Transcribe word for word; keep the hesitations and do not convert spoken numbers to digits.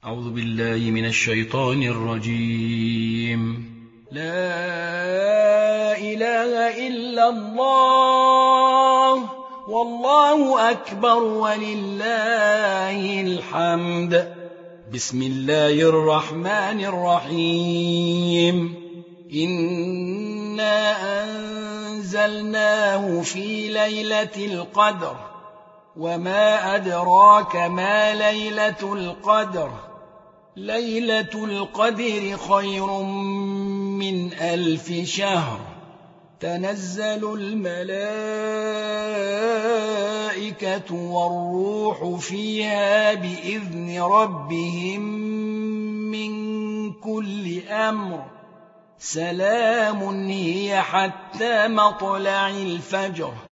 أعوذ بالله من الشيطان الرجيم. لا إله إلا الله والله أكبر ولله الحمد. بسم الله الرحمن الرحيم. إنا أنزلناه في ليلة القدر وما أدراك ما ليلة القدر. ليلة القدر خير من ألف شهر. تنزل الملائكة والروح فيها بإذن ربهم من كل أمر. سلام هي حتى مطلع الفجر.